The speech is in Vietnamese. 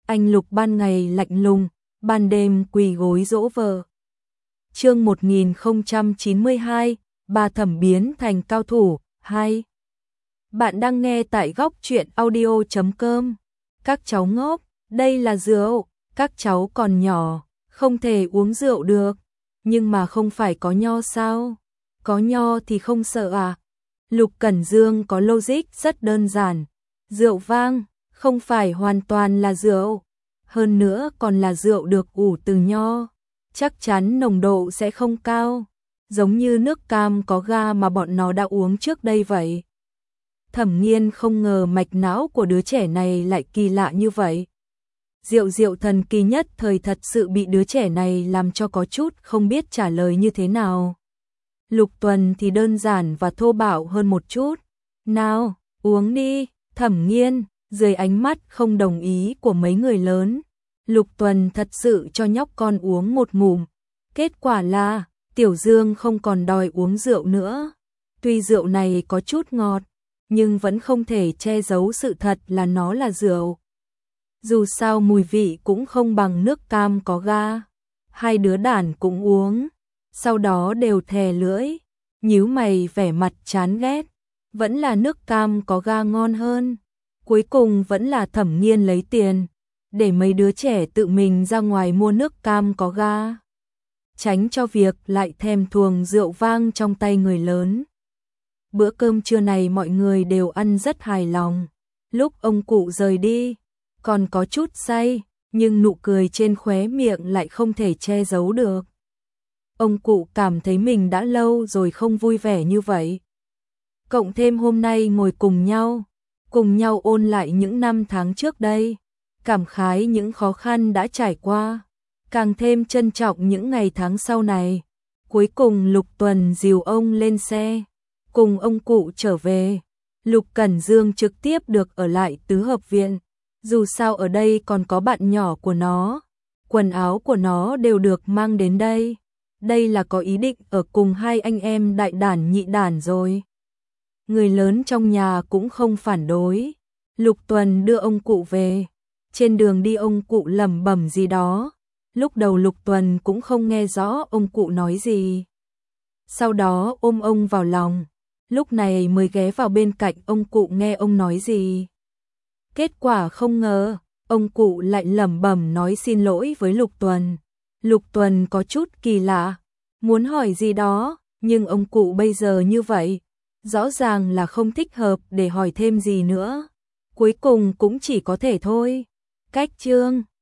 anh Lục ban ngày lạnh lùng, ban đêm quỳ gối dỗ vợ. Chương 1092, bà Thẩm biến thành cao thủ 2. Bạn đang nghe tại góc truyện audio.com. Các cháu ngốc, đây là rượu, các cháu còn nhỏ, không thể uống rượu được. Nhưng mà không phải có nho sao? Có nho thì không sợ à? Lục Cẩn Dương có logic rất đơn giản. Rượu vang, không phải hoàn toàn là rượu. Hơn nữa còn là rượu được ủ từ nho. Chắc chắn nồng độ sẽ không cao. Giống như nước cam có ga mà bọn nó đã uống trước đây vậy. Thẩm Nghiên không ngờ mạch não của đứa trẻ này lại kỳ lạ như vậy. Rượu thần kỳ nhất thời thật sự bị đứa trẻ này làm cho có chút không biết trả lời như thế nào. Lục Tuần thì đơn giản và thô bạo hơn một chút. Nào, uống đi, Thẩm Nghiên, dưới ánh mắt không đồng ý của mấy người lớn. Lục Tuần thật sự cho nhóc con uống một ngụm. Kết quả là, Tiểu Dương không còn đòi uống rượu nữa. Tuy rượu này có chút ngọt, nhưng vẫn không thể che giấu sự thật là nó là rượu. Dù sao mùi vị cũng không bằng nước cam có ga. Hai đứa đản cũng uống, sau đó đều thè lưỡi, nhíu mày vẻ mặt chán ghét. Vẫn là nước cam có ga ngon hơn. Cuối cùng vẫn là Thẩm Nghiên lấy tiền, để mấy đứa trẻ tự mình ra ngoài mua nước cam có ga. Tránh cho việc lại thèm thuồng rượu vang trong tay người lớn. Bữa cơm trưa này mọi người đều ăn rất hài lòng. Lúc ông cụ rời đi, còn có chút say, nhưng nụ cười trên khóe miệng lại không thể che giấu được. Ông cụ cảm thấy mình đã lâu rồi không vui vẻ như vậy. Cộng thêm hôm nay ngồi cùng nhau ôn lại những năm tháng trước đây, cảm khái những khó khăn đã trải qua, càng thêm trân trọng những ngày tháng sau này. Cuối cùng Lục Tuần dìu ông lên xe, cùng ông cụ trở về. Lục Cẩn Dương trực tiếp được ở lại tứ hợp viện, dù sao ở đây còn có bạn nhỏ của nó, quần áo của nó đều được mang đến đây. Đây là có ý định ở cùng hai anh em đại đản nhị đản rồi. Người lớn trong nhà cũng không phản đối. Lục Tuần đưa ông cụ về. Trên đường đi ông cụ lẩm bẩm gì đó. Lúc đầu Lục Tuần cũng không nghe rõ ông cụ nói gì. Sau đó ôm ông vào lòng. Lúc này mới ghé vào bên cạnh ông cụ nghe ông nói gì. Kết quả không ngờ, ông cụ lại lẩm bẩm nói xin lỗi với Lục Tuần. Lục Tuần có chút kỳ lạ, muốn hỏi gì đó, nhưng ông cụ bây giờ như vậy, rõ ràng là không thích hợp để hỏi thêm gì nữa. Cuối cùng cũng chỉ có thể thôi. Cách chương